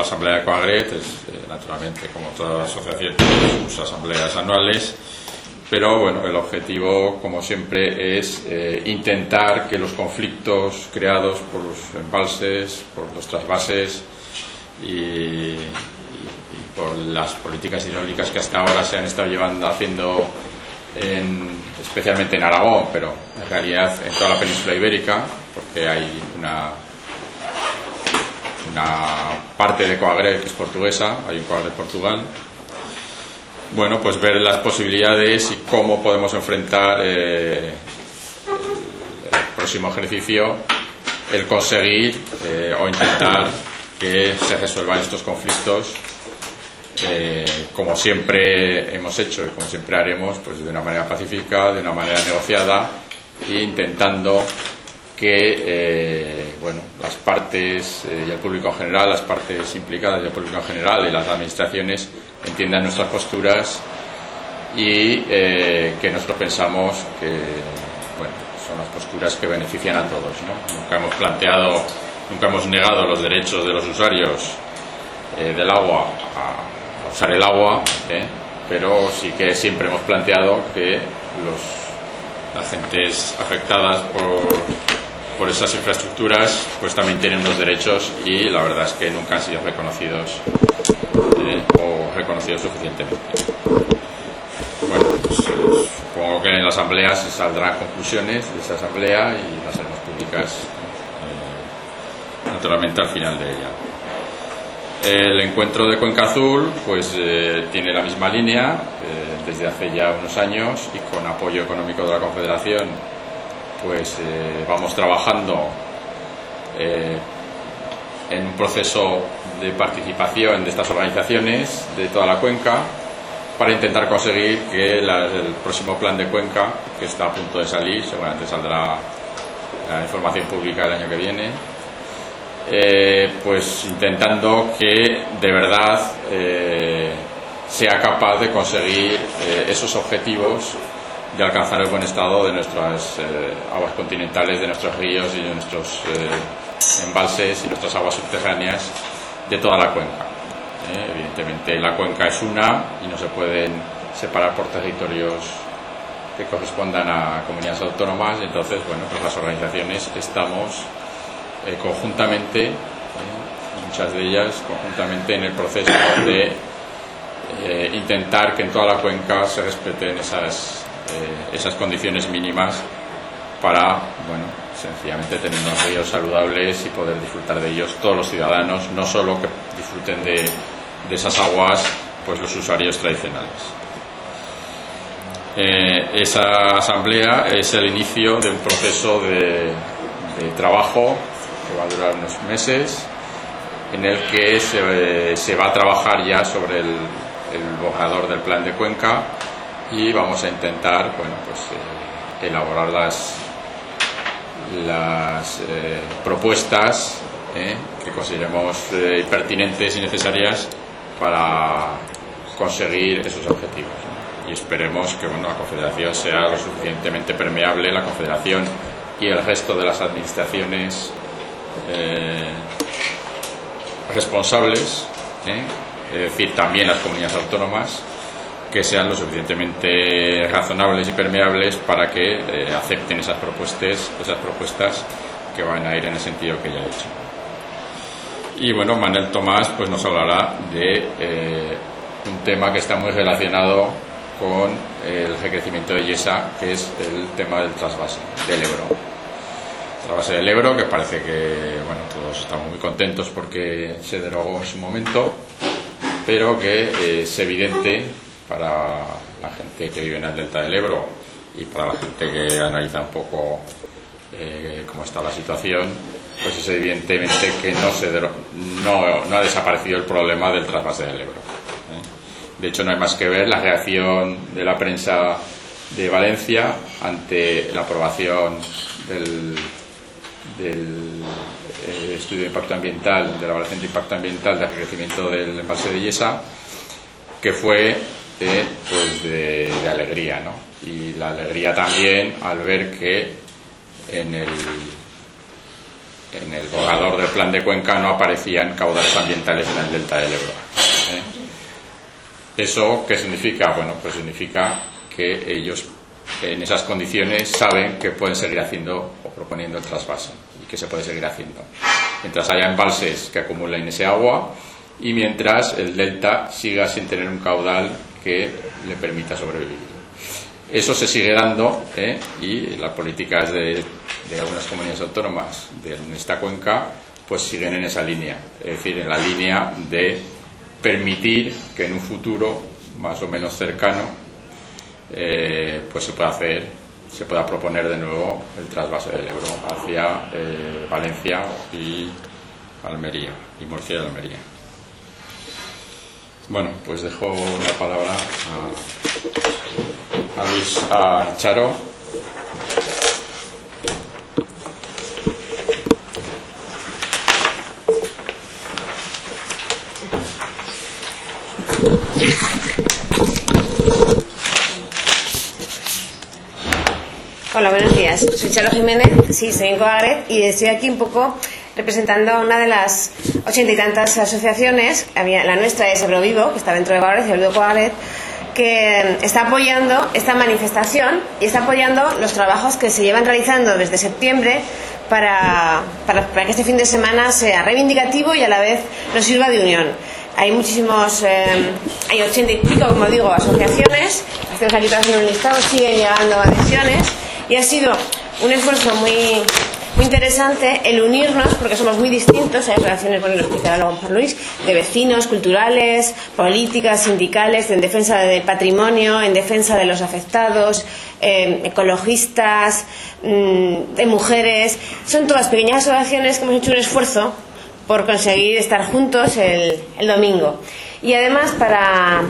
la asamblea de Coagret, naturalmente, como todas las asociaciones, tiene sus asambleas anuales, pero bueno, el objetivo, como siempre, es intentar que los conflictos creados por los embalses, por los trasvases y por las políticas hidráulicas que hasta ahora se han estado haciendo especialmente en Aragón, pero en realidad en toda la península ibérica, porque hay una parte de Coagret que es portuguesa, hay un Coagret Portugal. Bueno, pues ver las posibilidades y cómo podemos enfrentar el próximo ejercicio, el conseguir o intentar que se resuelvan estos conflictos, como siempre hemos hecho y como siempre haremos, pues de una manera pacífica, de una manera negociada, e intentando que bueno, las partes y el público en general, las partes implicadas y el público en general y las administraciones entiendan nuestras posturas y que nosotros pensamos que bueno, son las posturas que benefician a todos, ¿no? Nunca hemos negado los derechos de los usuarios del agua a usar el agua, pero sí que siempre hemos planteado que las gentes afectadas por esas infraestructuras pues también tienen unos derechos y la verdad es que nunca han sido reconocidos o reconocidos suficientemente. Bueno, pues, supongo que en la asamblea se saldrán conclusiones de esa asamblea y las haremos públicas naturalmente al final de ella. El encuentro de Cuenca Azul pues tiene la misma línea desde hace ya unos años y con apoyo económico de la Confederación pues vamos trabajando en un proceso de participación de estas organizaciones de toda la cuenca para intentar conseguir que el próximo plan de cuenca, que está a punto de salir, seguramente saldrá la información pública el año que viene, pues intentando que de verdad sea capaz de conseguir esos objetivos de alcanzar el buen estado de nuestras aguas continentales, de nuestros ríos y de nuestros embalses y nuestras aguas subterráneas de toda la cuenca. Evidentemente la cuenca es una y no se pueden separar por territorios que correspondan a comunidades autónomas, entonces bueno, pues las organizaciones estamos conjuntamente, muchas de ellas conjuntamente, en el proceso de intentar que en toda la cuenca se respeten esas condiciones mínimas para, bueno, sencillamente tener unos ríos saludables y poder disfrutar de ellos todos los ciudadanos, no solo que disfruten de esas aguas pues los usuarios tradicionales. Esa asamblea es el inicio de un proceso de trabajo que va a durar unos meses, en el que se va a trabajar ya sobre el borrador del plan de cuenca y vamos a intentar, bueno, pues elaborar las propuestas que consideremos pertinentes y necesarias para conseguir esos objetivos, ¿no? Y esperemos que bueno, la Confederación sea lo suficientemente permeable, la Confederación y el resto de las administraciones responsables, es decir, también las comunidades autónomas, que sean lo suficientemente razonables y permeables para que acepten esas propuestas que van a ir en el sentido que ya he dicho. Y bueno, Manel Tomás pues nos hablará de un tema que está muy relacionado con el recrecimiento de Yesa, que es el tema del trasvase del Ebro. El trasvase del Ebro, que parece que bueno, todos estamos muy contentos porque se derogó en su momento, pero que es evidente para la gente que vive en el delta del Ebro y para la gente que analiza un poco cómo está la situación, pues es evidentemente que no ha desaparecido el problema del trasvase del Ebro. De hecho, no hay más que ver la reacción de la prensa de Valencia ante la aprobación del estudio de impacto ambiental, de la evaluación de impacto ambiental del crecimiento del embalse de Yesa, que fue pues de alegría, ¿no? Y la alegría también al ver que en en el borrador del plan de Cuenca no aparecían caudales ambientales en el delta del Ebro. ¿Eso qué significa? Bueno, pues significa que ellos en esas condiciones saben que pueden seguir haciendo o proponiendo el trasvase y que se puede seguir haciendo mientras haya embalses que acumulen ese agua y mientras el delta siga sin tener un caudal que le permita sobrevivir. Eso se sigue dando y las políticas de algunas comunidades autónomas de esta cuenca pues siguen en esa línea, es decir, en la línea de permitir que en un futuro más o menos cercano pues se pueda proponer de nuevo el trasvase del Ebro hacia Valencia y Almería, y Murcia y Almería. Bueno, pues dejo la palabra a Charo. Hola, buenos días. Soy Charo Jiménez, sí, soy en Coagret y estoy aquí un poco representando a una de las 80 y tantas asociaciones. La nuestra es Ebro Vivo, que está dentro de Coagret, Ebro Vivo Coagret, que está apoyando esta manifestación y está apoyando los trabajos que se llevan realizando desde septiembre para que este fin de semana sea reivindicativo y a la vez nos sirva de unión. Hay muchísimos, hay 80 y pico, como digo, asociaciones. Estamos aquí tras un listado, siguen llegando adhesiones y ha sido un esfuerzo muy interesante el unirnos, porque somos muy distintos. Hay asociaciones, bueno, lo explicará luego Juan Luis, de vecinos, culturales, políticas, sindicales, en defensa del patrimonio, en defensa de los afectados, ecologistas, de mujeres. Son todas pequeñas asociaciones que hemos hecho un esfuerzo por conseguir estar juntos el domingo. Y además para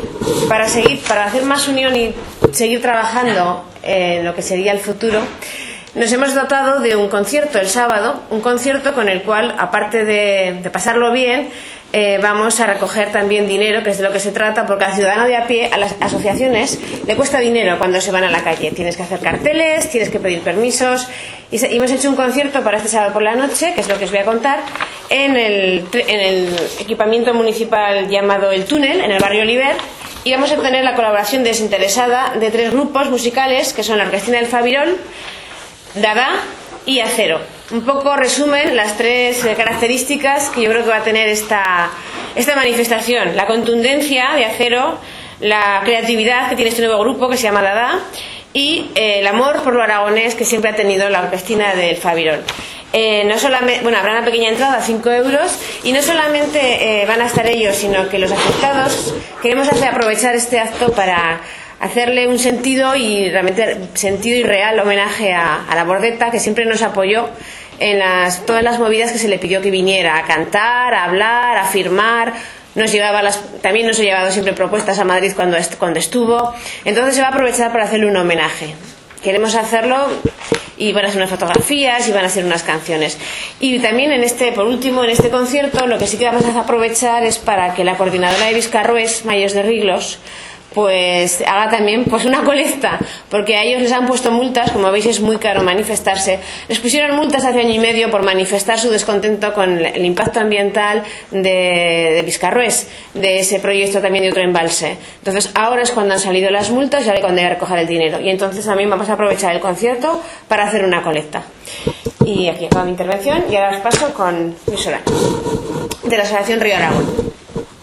hacer más unión y seguir trabajando en lo que sería el futuro, nos hemos dotado de un concierto el sábado, un concierto con el cual, aparte de pasarlo bien, vamos a recoger también dinero, que es de lo que se trata, porque al ciudadano de a pie, a las asociaciones, le cuesta dinero cuando se van a la calle. Tienes que hacer carteles, tienes que pedir permisos. Y hemos hecho un concierto para este sábado por la noche, que es lo que os voy a contar, en el equipamiento municipal llamado El Túnel, en el barrio Oliver, y vamos a tener la colaboración desinteresada de 3 grupos musicales, que son la Orquestina del Fabirol, Dada y Acero. Un poco resumen las 3 características que yo creo que va a tener esta manifestación: la contundencia de Acero, la creatividad que tiene este nuevo grupo que se llama Dada y el amor por lo aragonés que siempre ha tenido la Orquestina del Fabirol. No solamente, bueno, habrá una pequeña entrada, 5 euros, y no solamente van a estar ellos, sino que los afectados queremos aprovechar este acto para hacerle un sentido y realmente sentido y real homenaje a la Bordeta, que siempre nos apoyó en todas las movidas que se le pidió que viniera a cantar, a hablar, a firmar. También nos ha llevado siempre propuestas a Madrid cuando estuvo. Entonces se va a aprovechar para hacerle un homenaje. Queremos hacerlo y van a hacer unas fotografías y van a hacer unas canciones. Y también por último, en este concierto, lo que sí que vamos a aprovechar es para que la coordinadora de Vizcarrués, Mayos de Riglos, pues haga también una colecta, porque a ellos les han puesto multas. Como veis, es muy caro manifestarse. Les pusieron multas hace 1 año y medio por manifestar su descontento con el impacto ambiental de Vizcarrués, de ese proyecto también de otro embalse. Entonces ahora es cuando han salido las multas y ahora es cuando hay que recoger el dinero, y entonces también vamos a aprovechar el concierto para hacer una colecta. Y aquí acaba mi intervención y ahora os paso con Luis Solán, de la Asociación Río Aragón.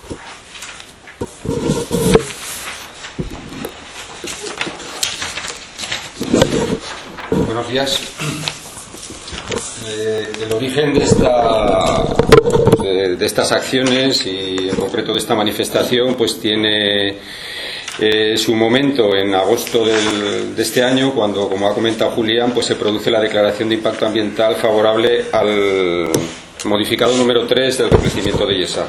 Buenos días. El origen de estas acciones y en concreto de esta manifestación pues tiene su momento en agosto de este año, cuando, como ha comentado Julián, pues se produce la declaración de impacto ambiental favorable al modificado número 3 del crecimiento de Yesa.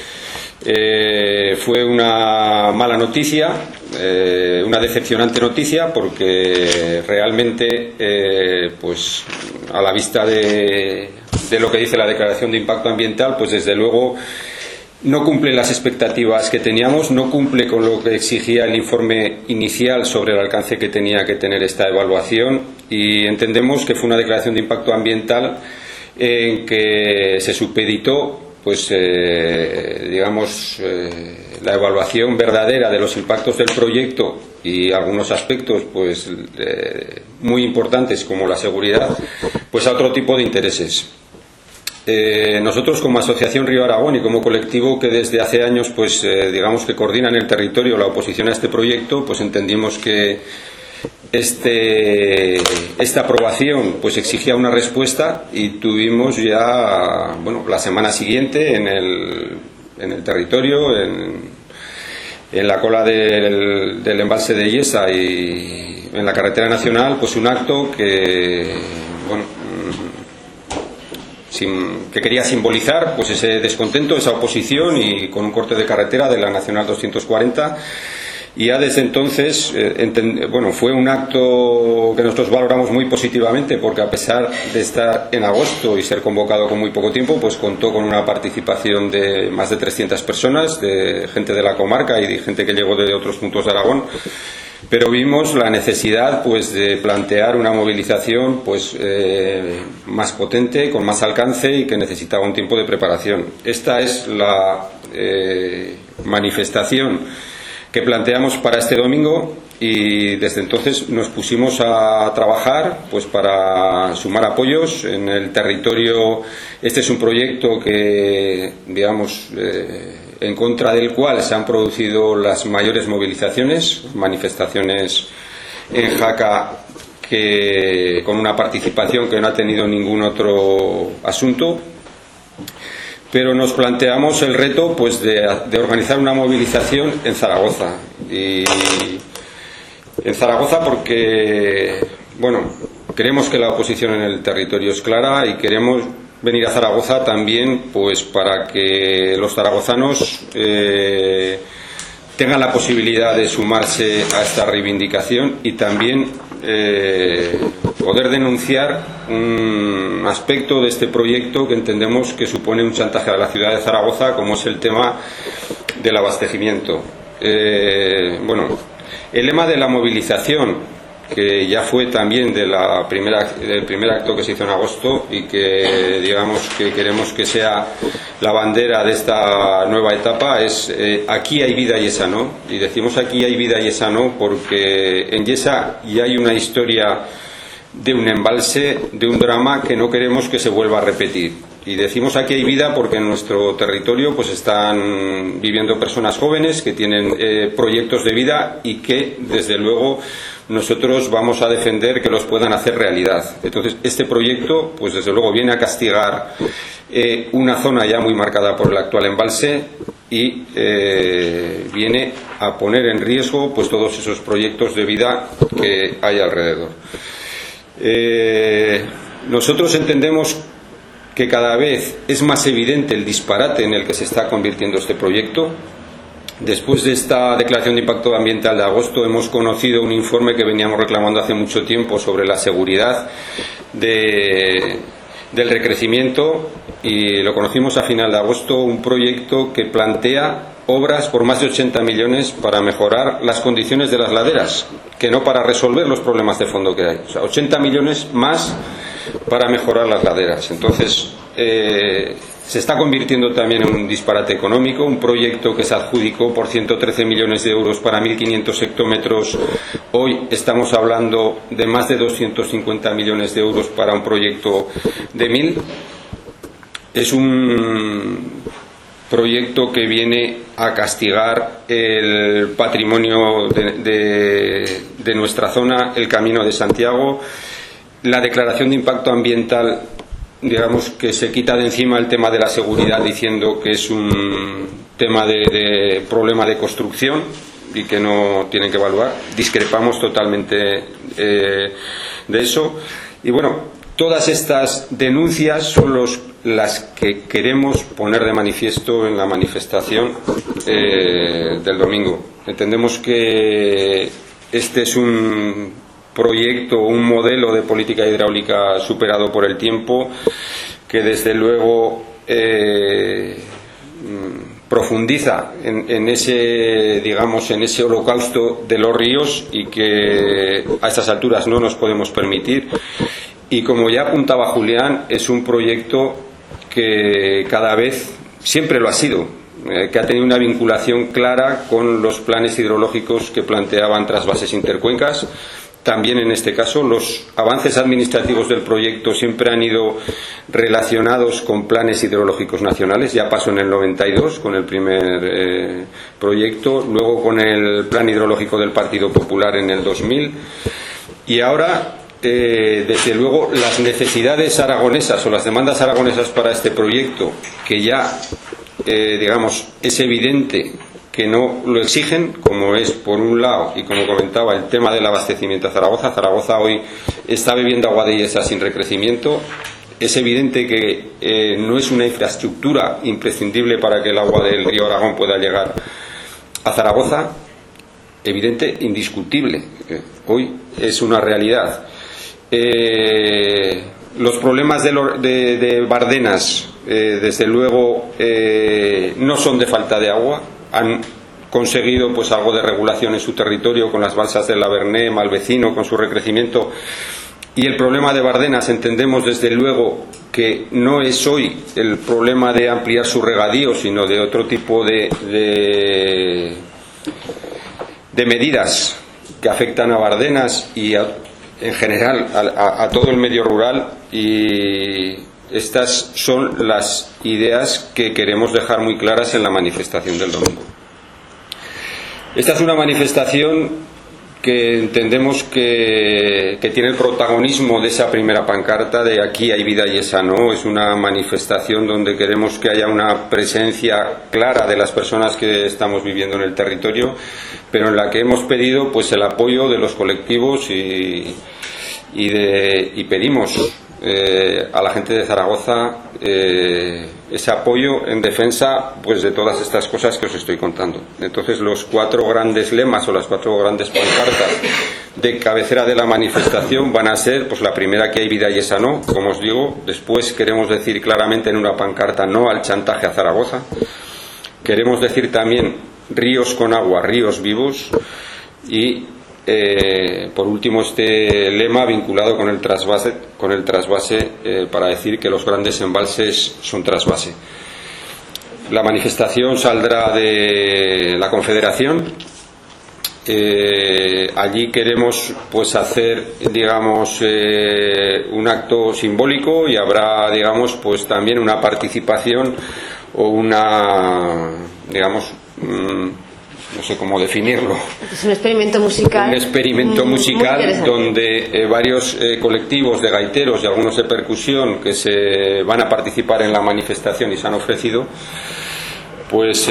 Fue una mala noticia, una decepcionante noticia, porque realmente pues a la vista de lo que dice la declaración de impacto ambiental, pues desde luego no cumple las expectativas que teníamos, no cumple con lo que exigía el informe inicial sobre el alcance que tenía que tener esta evaluación, y entendemos que fue una declaración de impacto ambiental en que se supeditó pues digamos la evaluación verdadera de los impactos del proyecto y algunos aspectos pues muy importantes como la seguridad pues a otro tipo de intereses. Nosotros como Asociación Río Aragón y como colectivo que desde hace años pues digamos que coordina en el territorio la oposición a este proyecto, pues entendimos que esta aprobación pues exigía una respuesta y tuvimos ya la semana siguiente en el territorio, en la cola del embalse de Yesa y en la carretera nacional, pues un acto que que quería simbolizar pues ese descontento, esa oposición, y con un corte de carretera de la Nacional 240. Y ya desde entonces, fue un acto que nosotros valoramos muy positivamente, porque a pesar de estar en agosto y ser convocado con muy poco tiempo, pues contó con una participación de más de 300 personas, de gente de la comarca y de gente que llegó de otros puntos de Aragón. Pero vimos la necesidad pues de plantear una movilización pues más potente, con más alcance y que necesitaba un tiempo de preparación. Esta es la manifestación que planteamos para este domingo, y desde entonces nos pusimos a trabajar pues para sumar apoyos en el territorio. Este es un proyecto que digamos en contra del cual se han producido las mayores movilizaciones, manifestaciones en Jaca con una participación que no ha tenido ningún otro asunto. Pero nos planteamos el reto pues de organizar una movilización en Zaragoza, y en Zaragoza porque queremos que la oposición en el territorio es clara, y queremos venir a Zaragoza también pues para que los zaragozanos tengan la posibilidad de sumarse a esta reivindicación y también poder denunciar un aspecto de este proyecto que entendemos que supone un chantaje a la ciudad de Zaragoza, como es el tema del abastecimiento. El lema de la movilización, que ya fue también del primer acto que se hizo en agosto, y que digamos que queremos que sea la bandera de esta nueva etapa, es aquí hay vida, Yesa no. Y decimos aquí hay vida, Yesa no, porque en Yesa ya hay una historia de un embalse, de un drama que no queremos que se vuelva a repetir. Y decimos aquí hay vida porque en nuestro territorio pues están viviendo personas jóvenes que tienen proyectos de vida, y que desde luego nosotros vamos a defender que los puedan hacer realidad. Entonces este proyecto pues desde luego viene a castigar una zona ya muy marcada por el actual embalse, y viene a poner en riesgo pues todos esos proyectos de vida que hay alrededor. Nosotros entendemos que cada vez es más evidente el disparate en el que se está convirtiendo este proyecto. Después de esta declaración de impacto ambiental de agosto, hemos conocido un informe que veníamos reclamando hace mucho tiempo sobre la seguridad del recrecimiento, y lo conocimos a final de agosto, un proyecto que plantea obras por más de 80 millones para mejorar las condiciones de las laderas, que no para resolver los problemas de fondo que hay. O sea, 80 millones más para mejorar las laderas. Entonces se está convirtiendo también en un disparate económico. Un proyecto que se adjudicó por 113 millones de euros para 1.500 hectómetros, hoy estamos hablando de más de 250 millones de euros para un proyecto de 1.000. Es un proyecto que viene a castigar el patrimonio de nuestra zona, el Camino de Santiago. La declaración de impacto ambiental, digamos que se quita de encima el tema de la seguridad, diciendo que es un tema de problema de construcción y que no tienen que evaluar. Discrepamos totalmente de eso. Y todas estas denuncias son las que queremos poner de manifiesto en la manifestación del domingo. Entendemos que este es un proyecto, un modelo de política hidráulica superado por el tiempo, que desde luego profundiza en ese holocausto de los ríos, y que a estas alturas no nos podemos permitir. y como ya apuntaba Julián, es un proyecto que cada vez, siempre lo ha sido, que ha tenido una vinculación clara con los planes hidrológicos que planteaban trasvases intercuencas. También en este caso los avances administrativos del proyecto siempre han ido relacionados con planes hidrológicos nacionales. Ya pasó en el 92 con el primer proyecto, luego con el plan hidrológico del Partido Popular en el 2000 y ahora desde luego las necesidades aragonesas o las demandas aragonesas para este proyecto, que ya digamos es evidente que no lo exigen, como es por un lado, y como comentaba, el tema del abastecimiento a Zaragoza. Zaragoza hoy está bebiendo agua de Illesa sin recrecimiento. Es evidente que no es una infraestructura imprescindible para que el agua del río Aragón pueda llegar a Zaragoza. Evidente, indiscutible. Hoy es una realidad. Los problemas de Bardenas, desde luego, no son de falta de agua. Han conseguido pues algo de regulación en su territorio con las balsas del Averné, Malvecino, con su recrecimiento. Y el problema de Bardenas entendemos desde luego que no es hoy el problema de ampliar su regadío, sino de otro tipo de medidas que afectan a Bardenas y en general a todo el medio rural, y estas son las ideas que queremos dejar muy claras en la manifestación del domingo. Esta es una manifestación que entendemos que tiene el protagonismo de esa primera pancarta de aquí hay vida y esa no. Es una manifestación donde queremos que haya una presencia clara de las personas que estamos viviendo en el territorio, pero en la que hemos pedido pues el apoyo de los colectivos y pedimos a la gente de Zaragoza ese apoyo en defensa pues de todas estas cosas que os estoy contando. Entonces los 4 grandes lemas o las 4 grandes pancartas de cabecera de la manifestación van a ser pues la primera, que hay vida y esa no, como os digo. Después queremos decir claramente en una pancarta no al chantaje a Zaragoza. Queremos decir también ríos con agua, ríos vivos. Y por último este lema vinculado con el trasvase para decir que los grandes embalses son trasvase. La manifestación saldrá de la Confederación. Allí queremos pues hacer digamos un acto simbólico, y habrá digamos pues también una participación o una digamos no sé cómo definirlo. Es un experimento musical. Un experimento musical donde varios colectivos de gaiteros y algunos de percusión que se van a participar en la manifestación y se han ofrecido, pues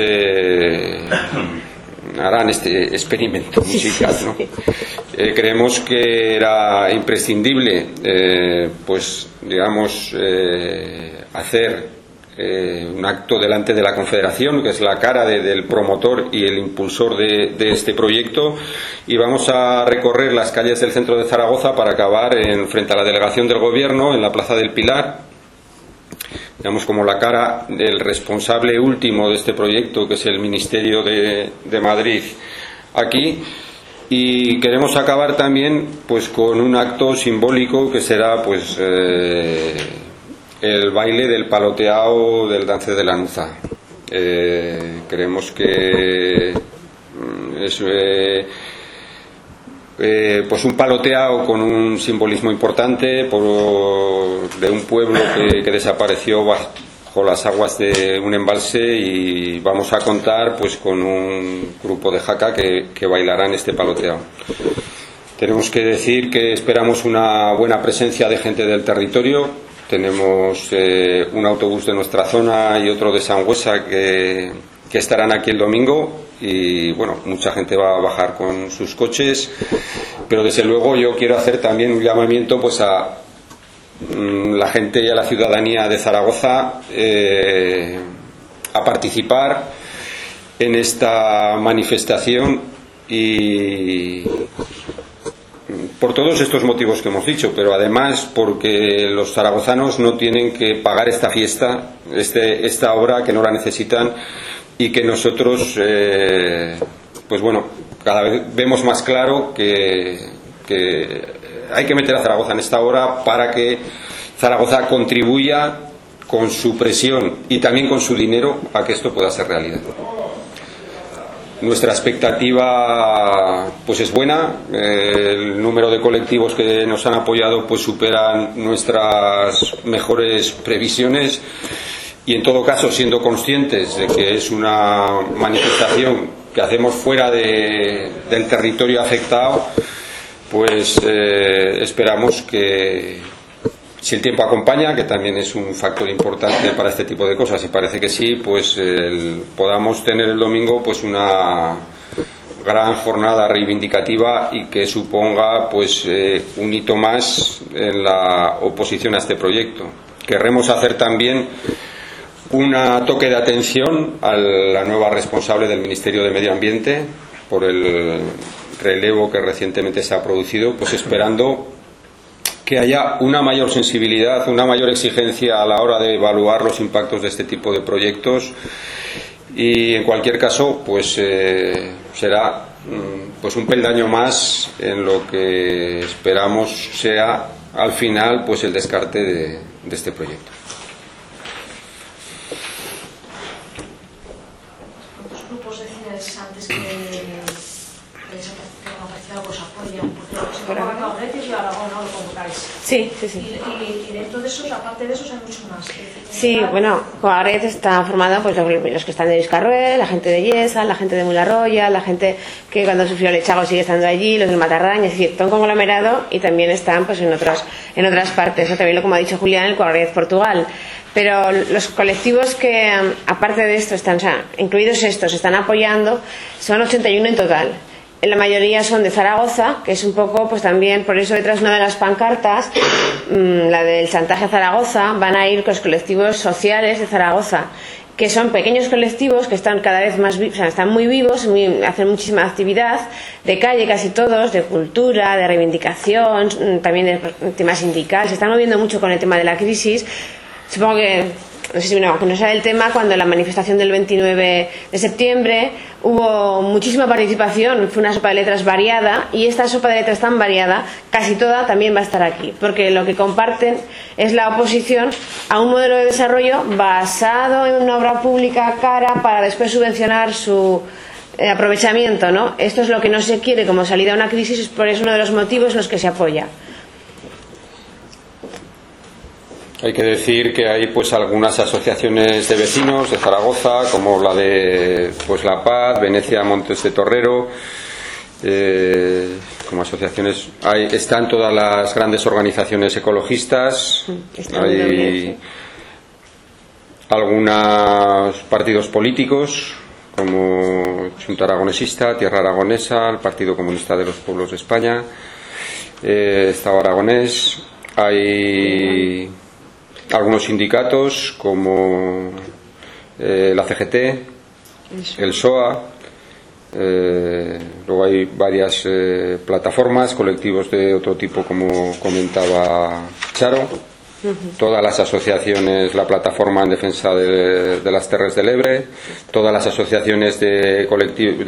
harán este experimento musical, ¿no? Creemos que era imprescindible, pues digamos, hacer un acto delante de la Confederación, que es la cara del promotor y el impulsor de este proyecto, y vamos a recorrer las calles del centro de Zaragoza para acabar frente a la delegación del Gobierno en la Plaza del Pilar, digamos como la cara del responsable último de este proyecto, que es el Ministerio de Madrid aquí. Y queremos acabar también pues con un acto simbólico que será pues el baile del paloteao del Dance de Lanuza. Creemos que es pues un paloteao con un simbolismo importante de un pueblo que desapareció bajo las aguas de un embalse, y vamos a contar pues con un grupo de jaca que bailarán este paloteao. Tenemos que decir que esperamos una buena presencia de gente del territorio. Tenemos un autobús de nuestra zona y otro de Sangüesa que estarán aquí el domingo, y bueno, mucha gente va a bajar con sus coches, pero desde luego yo quiero hacer también un llamamiento pues a la gente y a la ciudadanía de Zaragoza a participar en esta manifestación, y por todos estos motivos que hemos dicho, pero además porque los zaragozanos no tienen que pagar esta fiesta, esta obra, que no la necesitan, y que nosotros pues bueno, cada vez vemos más claro que hay que meter a Zaragoza en esta obra para que Zaragoza contribuya con su presión y también con su dinero a que esto pueda ser realidad. Nuestra expectativa pues es buena, el número de colectivos que nos han apoyado pues superan nuestras mejores previsiones y en todo caso, siendo conscientes de que es una manifestación que hacemos fuera del territorio afectado, pues esperamos que, si el tiempo acompaña, que también es un factor importante para este tipo de cosas, y parece que sí, pues podamos tener el domingo pues una gran jornada reivindicativa y que suponga pues un hito más en la oposición a este proyecto. Querremos hacer también un toque de atención a la nueva responsable del Ministerio de Medio Ambiente por el relevo que recientemente se ha producido, pues esperando que haya una mayor sensibilidad, una mayor exigencia a la hora de evaluar los impactos de este tipo de proyectos y en cualquier caso pues será pues un peldaño más en lo que esperamos sea al final pues el descarte de este proyecto. ¿Cuántos grupos decías antes que os apoyan? Porque Coaretes y Aragón, ¿no? Lo convocáis. Sí. Y dentro de esos, aparte de esos, hay mucho más. Sí, bueno, Coaretes está formado pues los que están de Vizcarruel, la gente de Yesa, la gente de Mularroya, la gente que cuando sufrió el Echago sigue estando allí, los del Matarraña, es decir, todo un conglomerado y también están pues en otras partes, ¿no? También, como ha dicho Julián, el Coaretes Portugal. Pero los colectivos que, aparte de esto, están, o sea, incluidos estos, están apoyando, son 81 en total. La mayoría son de Zaragoza, que es un poco, pues también, por eso detrás de una de las pancartas, la del chantaje a Zaragoza, van a ir con los colectivos sociales de Zaragoza, que son pequeños colectivos que están cada vez más, o sea, están muy vivos, hacen muchísima actividad de calle, casi todos, de cultura, de reivindicación, también de tema sindical, se están moviendo mucho con el tema de la crisis. Supongo que, no sé si no sabe el tema, cuando en la manifestación del 29 de septiembre hubo muchísima participación, fue una sopa de letras variada y esta sopa de letras tan variada, casi toda también va a estar aquí, porque lo que comparten es la oposición a un modelo de desarrollo basado en una obra pública cara para después subvencionar su aprovechamiento, ¿no? Esto es lo que no se quiere como salida a una crisis, es por eso uno de los motivos en los que se apoya. Hay que decir que hay pues algunas asociaciones de vecinos de Zaragoza, como la de pues La Paz, Venecia Montes de Torrero, como asociaciones están todas las grandes organizaciones ecologistas, hay algunos partidos políticos como Junta Aragonesista, Tierra Aragonesa, el Partido Comunista de los Pueblos de España, Estado Aragonés, hay algunos sindicatos como la CGT, el SOA, luego hay varias plataformas, colectivos de otro tipo como comentaba Charo, todas las asociaciones, la plataforma en defensa de las Terres de l'Ebre, todas las asociaciones de colectivos